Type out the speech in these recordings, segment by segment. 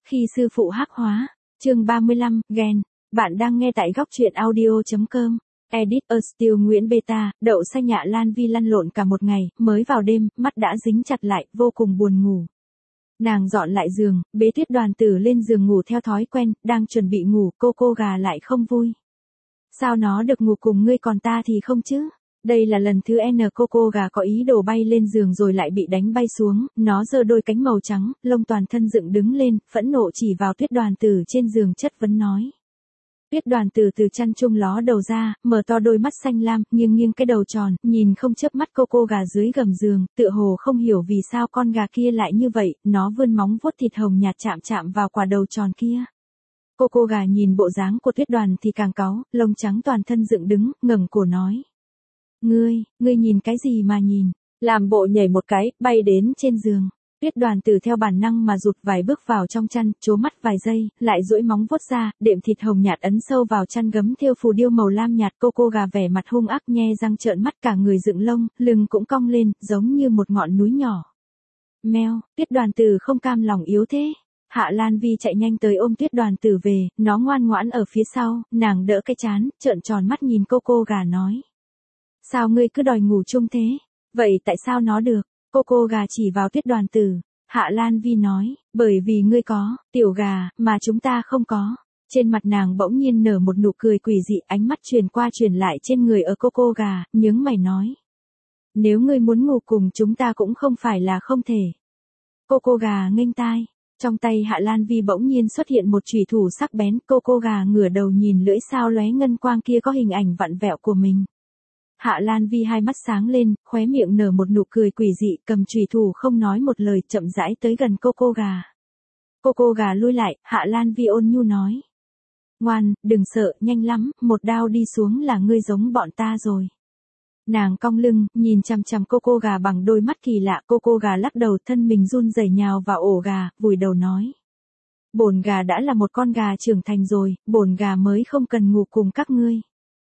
Khi sư phụ hắc hóa, chương 35, ghen. Bạn đang nghe tại góc truyện audio.com. Edit a Still Nguyễn Beta, đậu xanh Hạ Lan Vi lăn lộn cả một ngày, mới vào đêm, mắt đã dính chặt lại, vô cùng buồn ngủ. Nàng dọn lại giường, bế Tuyết Đoàn Tử lên giường ngủ theo thói quen, đang chuẩn bị ngủ, cô gà lại không vui. Sao nó được ngủ cùng ngươi còn ta thì không chứ? Đây là lần thứ N cô gà có ý đồ bay lên giường rồi lại bị đánh bay xuống, nó giơ đôi cánh màu trắng, lông toàn thân dựng đứng lên, phẫn nộ chỉ vào Tuyết Đoàn Tử trên giường chất vấn nói. Tuyết Đoàn Tử từ chăn chung ló đầu ra, mở to đôi mắt xanh lam, nghiêng cái đầu tròn, nhìn không chớp mắt cô gà dưới gầm giường, tựa hồ không hiểu vì sao con gà kia lại như vậy, nó vươn móng vuốt thịt hồng nhạt chạm vào quả đầu tròn kia. Cô gà nhìn bộ dáng của Tuyết Đoàn thì càng cáu, lông trắng toàn thân dựng đứng, ngẩng cổ nói. Ngươi nhìn cái gì mà nhìn, làm bộ nhảy một cái, bay đến trên giường. Tuyết Đoàn Tử theo bản năng mà rụt vài bước vào trong chăn, trố mắt vài giây, lại duỗi móng vuốt ra, đệm thịt hồng nhạt ấn sâu vào chăn gấm thêu phù điêu màu lam nhạt. Cô gà vẻ mặt hung ác nhe răng trợn mắt, cả người dựng lông, lưng cũng cong lên, giống như một ngọn núi nhỏ. Meo, Tuyết Đoàn Tử không cam lòng yếu thế. Hạ Lan Vi chạy nhanh tới ôm Tuyết Đoàn Tử về, nó ngoan ngoãn ở phía sau, nàng đỡ cái trán, trợn tròn mắt nhìn cô gà nói. Sao ngươi cứ đòi ngủ chung thế? Vậy tại sao nó được? Cô gà chỉ vào Tuyết Đoàn Tử. Hạ Lan Vi nói, bởi vì ngươi có, tiểu gà, mà chúng ta không có. Trên mặt nàng bỗng nhiên nở một nụ cười quỷ dị, ánh mắt truyền qua truyền lại trên người ở cô gà, nhướng mày nói. Nếu ngươi muốn ngủ cùng chúng ta cũng không phải là không thể. Cô gà nghênh tai. Trong tay Hạ Lan Vi bỗng nhiên xuất hiện một chùy thủ sắc bén, cô gà ngửa đầu nhìn lưỡi sao lóe ngân quang kia có hình ảnh vặn vẹo của mình. Hạ Lan Vi hai mắt sáng lên, khóe miệng nở một nụ cười quỷ dị, cầm chùy thủ không nói một lời, chậm rãi tới gần cô gà. Cô gà lui lại, Hạ Lan Vi ôn nhu nói. Ngoan, đừng sợ, nhanh lắm, một đao đi xuống là ngươi giống bọn ta rồi. Nàng cong lưng, nhìn chằm chằm cô gà bằng đôi mắt kỳ lạ, cô gà lắc đầu, thân mình run rẩy nhào vào ổ gà, vùi đầu nói. Bổn gà đã là một con gà trưởng thành rồi, bổn gà mới không cần ngủ cùng các ngươi.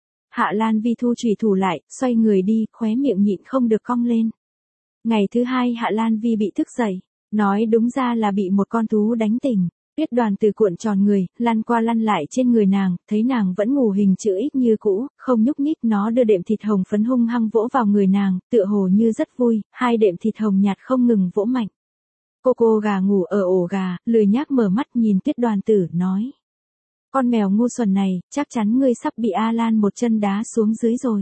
Hạ Lan Vi thu chùy thủ lại, xoay người đi, khóe miệng nhịn không được cong lên. Ngày thứ hai Hạ Lan Vi bị thức dậy, nói đúng ra là bị một con thú đánh tỉnh. Tuyết Đoàn Tử cuộn tròn người, lăn qua lăn lại trên người nàng, thấy nàng vẫn ngủ hình chữ X như cũ, không nhúc nhích, nó đưa đệm thịt hồng phấn hung hăng vỗ vào người nàng, tựa hồ như rất vui, hai đệm thịt hồng nhạt không ngừng vỗ mạnh. Cô gà ngủ ở ổ gà, lười nhác mở mắt nhìn Tuyết Đoàn Tử, nói. Con mèo ngu xuẩn này, chắc chắn ngươi sắp bị A Lan một chân đá xuống dưới rồi.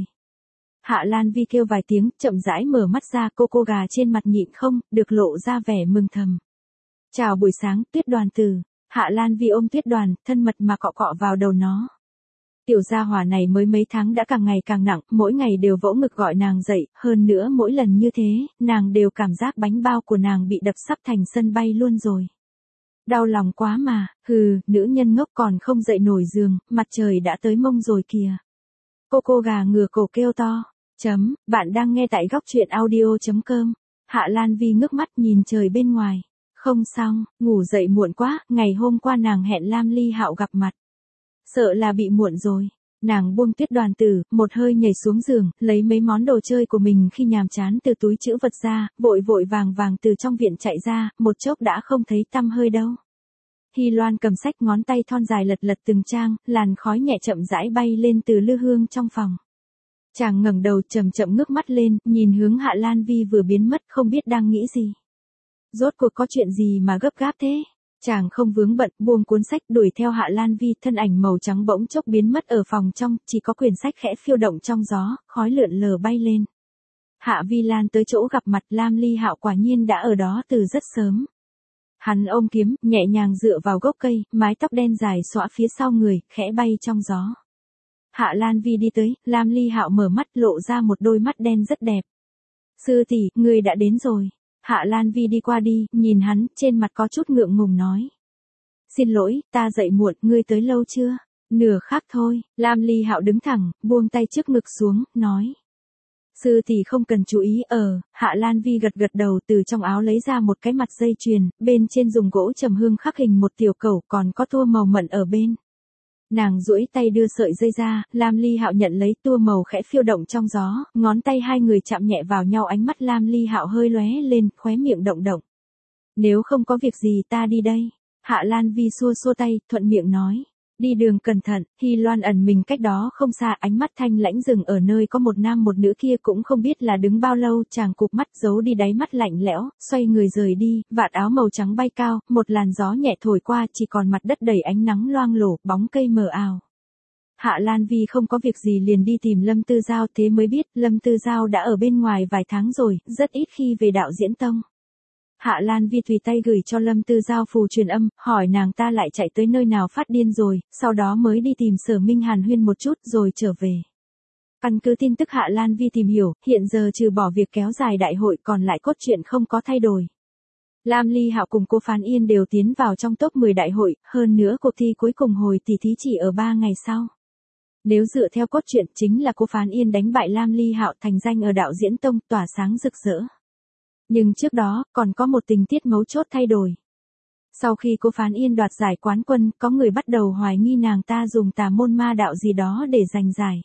Hạ Lan Vi kêu vài tiếng, chậm rãi mở mắt ra, cô gà trên mặt nhịn không, được lộ ra vẻ mừng thầm. Chào buổi sáng, Tuyết Đoàn Tử. Hạ Lan Vi ôm Tuyết Đoàn, thân mật mà cọ vào đầu nó. Tiểu gia hỏa này mới mấy tháng đã càng ngày càng nặng, mỗi ngày đều vỗ ngực gọi nàng dậy, hơn nữa mỗi lần như thế, nàng đều cảm giác bánh bao của nàng bị đập sắp thành sân bay luôn rồi. Đau lòng quá mà, nữ nhân ngốc còn không dậy nổi giường, mặt trời đã tới mông rồi kìa. Cô gà ngửa cổ kêu to. Bạn đang nghe tại góc truyện audio.com. Hạ Lan Vi ngước mắt nhìn trời bên ngoài. Không xong, ngủ dậy muộn quá, ngày hôm qua nàng hẹn Lam Ly Hạo gặp mặt. Sợ là bị muộn rồi. Nàng buông Tuyết Đoàn Tử, một hơi nhảy xuống giường, lấy mấy món đồ chơi của mình khi nhàm chán từ túi trữ vật ra, vội vàng từ trong viện chạy ra, một chốc đã không thấy tăm hơi đâu. Hy Loan cầm sách, ngón tay thon dài lật từng trang, làn khói nhẹ chậm rãi bay lên từ lư hương trong phòng. Chàng ngẩng đầu chậm ngước mắt lên, nhìn hướng Hạ Lan Vi vừa biến mất, không biết đang nghĩ gì. Rốt cuộc có chuyện gì mà gấp gáp thế? Chàng không vướng bận, buông cuốn sách đuổi theo Hạ Lan Vi, thân ảnh màu trắng bỗng chốc biến mất ở phòng trong, chỉ có quyển sách khẽ phiêu động trong gió, khói lượn lờ bay lên. Hạ Vi Lan tới chỗ gặp mặt, Lam Ly Hạo quả nhiên đã ở đó từ rất sớm. Hắn ôm kiếm, nhẹ nhàng dựa vào gốc cây, mái tóc đen dài xõa phía sau người, khẽ bay trong gió. Hạ Lan Vi đi tới, Lam Ly Hạo mở mắt, lộ ra một đôi mắt đen rất đẹp. Sư tỷ, ngươi đã đến rồi. Hạ Lan Vi đi qua đi, nhìn hắn, trên mặt có chút ngượng ngùng nói. Xin lỗi, ta dậy muộn, ngươi tới lâu chưa? Nửa khắc thôi. Lam Ly Hạo đứng thẳng, buông tay trước ngực xuống, nói. Sư tỷ không cần chú ý. Hạ Lan Vi gật đầu, từ trong áo lấy ra một cái mặt dây chuyền, bên trên dùng gỗ trầm hương khắc hình một tiểu cẩu, còn có tua màu mận ở bên. Nàng duỗi tay đưa sợi dây ra, Lam Ly Hạo nhận lấy, tua màu khẽ phiêu động trong gió, ngón tay hai người chạm nhẹ vào nhau, ánh mắt Lam Ly Hạo hơi lóe lên, khóe miệng động. Nếu không có việc gì ta đi đây. Hạ Lan Vi xua xua tay, thuận miệng nói. Đi đường cẩn thận. Hy Loan ẩn mình cách đó không xa, ánh mắt thanh lãnh dừng ở nơi có một nam một nữ kia, cũng không biết là đứng bao lâu, chàng cụp mắt giấu đi đáy mắt lạnh lẽo, xoay người rời đi, vạt áo màu trắng bay cao, một làn gió nhẹ thổi qua, chỉ còn mặt đất đầy ánh nắng loang lổ, bóng cây mờ ảo. Hạ Lan Vi không có việc gì liền đi tìm Lâm Tư Giao, thế mới biết Lâm Tư Giao đã ở bên ngoài vài tháng rồi, rất ít khi về đạo diễn tông. Hạ Lan Vi tùy tay gửi cho Lâm Tư Giao phù truyền âm, hỏi nàng ta lại chạy tới nơi nào phát điên rồi, sau đó mới đi tìm Sở Minh hàn huyên một chút rồi trở về. Căn cứ tin tức Hạ Lan Vi tìm hiểu, hiện giờ trừ bỏ việc kéo dài đại hội còn lại cốt truyện không có thay đổi. Lam Ly Hạo cùng cô Phán Yên đều tiến vào trong top 10 đại hội, hơn nữa cuộc thi cuối cùng hồi tỷ thí chỉ ở 3 ngày sau. Nếu dựa theo cốt truyện chính là cô Phán Yên đánh bại Lam Ly Hạo thành danh ở đạo diễn tông, tỏa sáng rực rỡ. Nhưng trước đó, còn có một tình tiết mấu chốt thay đổi. Sau khi cô Phán Yên đoạt giải quán quân, có người bắt đầu hoài nghi nàng ta dùng tà môn ma đạo gì đó để giành giải.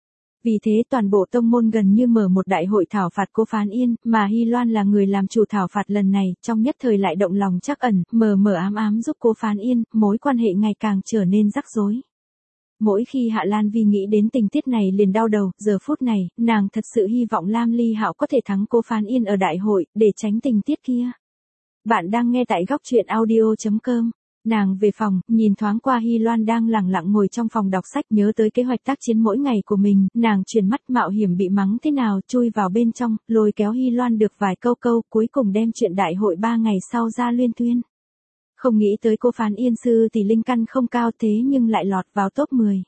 Vì thế toàn bộ tông môn gần như mở một đại hội thảo phạt cô Phán Yên, mà Hy Loan là người làm chủ thảo phạt lần này, trong nhất thời lại động lòng trắc ẩn, mờ mờ ám ám giúp cô Phán Yên, mối quan hệ ngày càng trở nên rắc rối. Mỗi khi Hạ Lan Vi nghĩ đến tình tiết này liền đau đầu, giờ phút này, nàng thật sự hy vọng Lam Ly Hạo có thể thắng cô Phán Yên ở đại hội, để tránh tình tiết kia. Bạn đang nghe tại góc truyện audio.com. Nàng về phòng, nhìn thoáng qua Hy Loan đang lẳng lặng ngồi trong phòng đọc sách, nhớ tới kế hoạch tác chiến mỗi ngày của mình, nàng chuyển mắt mạo hiểm bị mắng thế nào, chui vào bên trong, lôi kéo Hy Loan được vài câu, cuối cùng đem chuyện đại hội 3 ngày sau ra luyên thuyên. Không nghĩ tới cô Phán Yên sư thì linh căn không cao thế nhưng lại lọt vào top 10.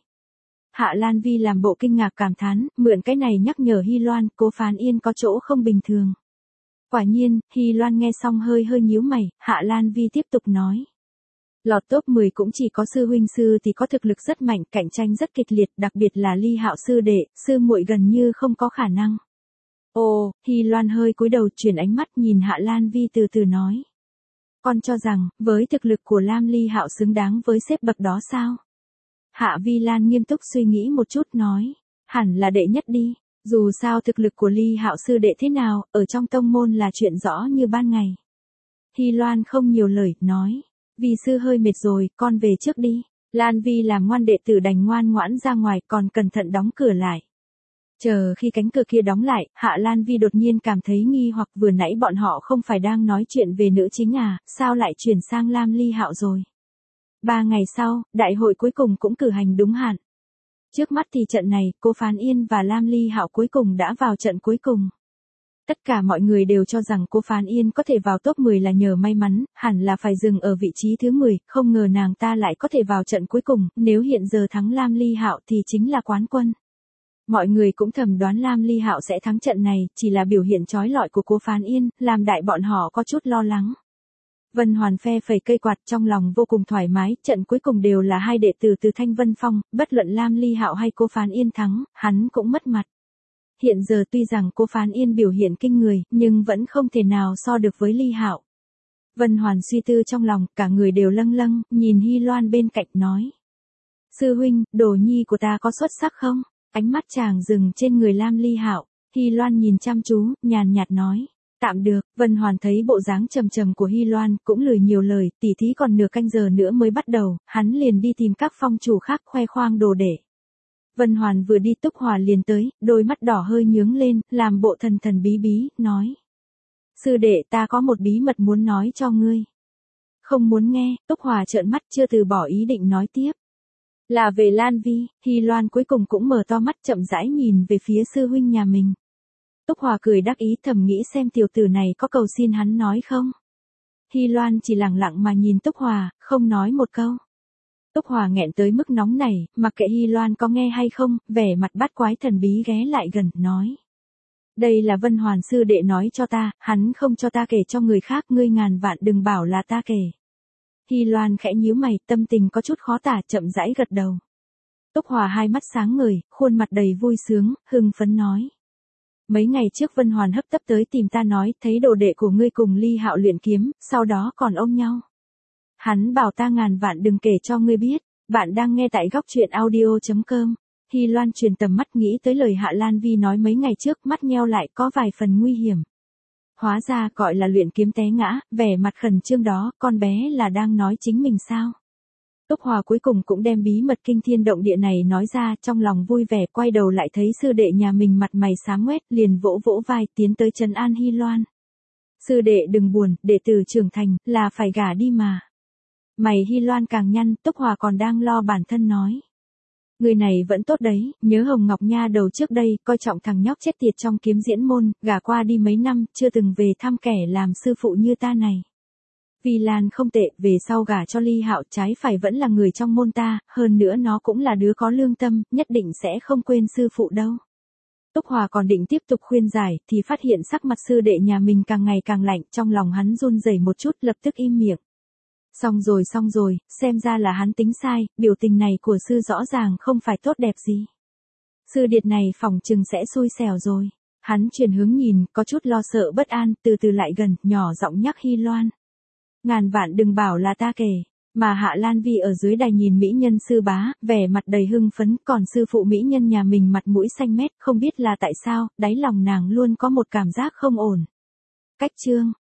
Hạ Lan Vi làm bộ kinh ngạc cảm thán, mượn cái này nhắc nhở Hy Loan, cô Phán Yên có chỗ không bình thường. Quả nhiên, Hy Loan nghe xong hơi nhíu mày, Hạ Lan Vi tiếp tục nói. Lọt top 10 cũng chỉ có sư huynh sư thì có thực lực rất mạnh, cạnh tranh rất kịch liệt, đặc biệt là Ly Hạo sư đệ, sư muội gần như không có khả năng. Ồ, Hy Loan hơi cúi đầu chuyển ánh mắt nhìn Hạ Lan Vi từ từ nói. Con cho rằng, với thực lực của Lam Ly Hạo xứng đáng với xếp bậc đó sao? Hạ Vi Lan nghiêm túc suy nghĩ một chút nói, hẳn là đệ nhất đi, dù sao thực lực của Ly Hạo sư đệ thế nào, ở trong tông môn là chuyện rõ như ban ngày. Hy Loan không nhiều lời, nói, Vi sư hơi mệt rồi, con về trước đi. Lan Vi làm ngoan đệ tử đành ngoan ngoãn ra ngoài, còn cẩn thận đóng cửa lại. Chờ khi cánh cửa kia đóng lại, Hạ Lan Vi đột nhiên cảm thấy nghi hoặc, vừa nãy bọn họ không phải đang nói chuyện về nữ chính à, sao lại chuyển sang Lam Ly Hạo rồi. 3 ngày sau, đại hội cuối cùng cũng cử hành đúng hạn. Trước mắt thì trận này, cô Phán Yên và Lam Ly Hạo cuối cùng đã vào trận cuối cùng. Tất cả mọi người đều cho rằng cô Phán Yên có thể vào top 10 là nhờ may mắn, hẳn là phải dừng ở vị trí thứ 10, không ngờ nàng ta lại có thể vào trận cuối cùng, nếu hiện giờ thắng Lam Ly Hạo thì chính là quán quân. Mọi người cũng thầm đoán Lam Ly Hạo sẽ thắng trận này, chỉ là biểu hiện chói lọi của cô Phán Yên, làm đại bọn họ có chút lo lắng. Vân Hoàn phe phẩy cây quạt trong lòng vô cùng thoải mái, trận cuối cùng đều là hai đệ tử từ Thanh Vân Phong, bất luận Lam Ly Hạo hay cô Phán Yên thắng, hắn cũng mất mặt. Hiện giờ tuy rằng cô Phán Yên biểu hiện kinh người, nhưng vẫn không thể nào so được với Ly Hạo. Vân Hoàn suy tư trong lòng, cả người đều lâng lâng, nhìn Hy Loan bên cạnh nói. Sư huynh, đồ nhi của ta có xuất sắc không? Ánh mắt chàng dừng trên người Lam Ly Hạo, Hy Loan nhìn chăm chú, nhàn nhạt nói. Tạm được, Vân Hoàn thấy bộ dáng trầm trầm của Hy Loan, cũng lười nhiều lời, tỉ thí còn nửa canh giờ nữa mới bắt đầu, hắn liền đi tìm các phong chủ khác khoe khoang đồ để. Vân Hoàn vừa đi Túc Hòa liền tới, đôi mắt đỏ hơi nhướng lên, làm bộ thần thần bí bí, nói. Sư đệ ta có một bí mật muốn nói cho ngươi. Không muốn nghe, Túc Hòa trợn mắt chưa từ bỏ ý định nói tiếp. Là về Lan Vi, Hy Loan cuối cùng cũng mở to mắt chậm rãi nhìn về phía sư huynh nhà mình. Túc Hòa cười đắc ý thầm nghĩ xem tiểu tử này có cầu xin hắn nói không. Hy Loan chỉ lặng lặng mà nhìn Túc Hòa, không nói một câu. Túc Hòa nghẹn tới mức nóng nảy, mặc kệ Hy Loan có nghe hay không, vẻ mặt bát quái thần bí ghé lại gần, nói. Đây là Vân Hoàn sư đệ nói cho ta, hắn không cho ta kể cho người khác, ngươi ngàn vạn đừng bảo là ta kể. Hy Loan khẽ nhíu mày, tâm tình có chút khó tả, chậm rãi gật đầu. Túc Hòa hai mắt sáng ngời, khuôn mặt đầy vui sướng, hưng phấn nói. Mấy ngày trước Vân Hoàn hấp tấp tới tìm ta nói, thấy đồ đệ của ngươi cùng Ly Hạo luyện kiếm, sau đó còn ôm nhau. Hắn bảo ta ngàn vạn đừng kể cho ngươi biết. Bạn đang nghe tại góc truyện audio.com. Hy Loan truyền tầm mắt nghĩ tới lời Hạ Lan Vi nói mấy ngày trước, mắt nheo lại có vài phần nguy hiểm. Hóa ra gọi là luyện kiếm té ngã, vẻ mặt khẩn trương đó, con bé là đang nói chính mình sao? Túc Hòa cuối cùng cũng đem bí mật kinh thiên động địa này nói ra, trong lòng vui vẻ, quay đầu lại thấy sư đệ nhà mình mặt mày xám ngoét, liền vỗ vỗ vai tiến tới trấn an Hy Loan. Sư đệ đừng buồn, đệ tử trưởng thành, là phải gả đi mà. Mày Hy Loan càng nhăn, Túc Hòa còn đang lo bản thân nói. Người này vẫn tốt đấy, nhớ Hồng Ngọc Nha đầu trước đây, coi trọng thằng nhóc chết tiệt trong kiếm diễn môn, gả qua đi mấy năm, chưa từng về thăm kẻ làm sư phụ như ta này. Vi Lan không tệ, về sau gả cho Ly Hạo trái phải vẫn là người trong môn ta, hơn nữa nó cũng là đứa có lương tâm, nhất định sẽ không quên sư phụ đâu. Túc Hòa còn định tiếp tục khuyên giải, thì phát hiện sắc mặt sư đệ nhà mình càng ngày càng lạnh, trong lòng hắn run rẩy một chút, lập tức im miệng. Xong rồi, xem ra là hắn tính sai, biểu tình này của sư rõ ràng không phải tốt đẹp gì. Sư điệt này phỏng chừng sẽ xui xẻo rồi. Hắn chuyển hướng nhìn, có chút lo sợ bất an, từ từ lại gần, nhỏ giọng nhắc Hy Loan. Ngàn vạn đừng bảo là ta kể. Mà Hạ Lan Vi ở dưới đài nhìn mỹ nhân sư bá, vẻ mặt đầy hưng phấn, còn sư phụ mỹ nhân nhà mình mặt mũi xanh mét, không biết là tại sao, đáy lòng nàng luôn có một cảm giác không ổn. Cách chương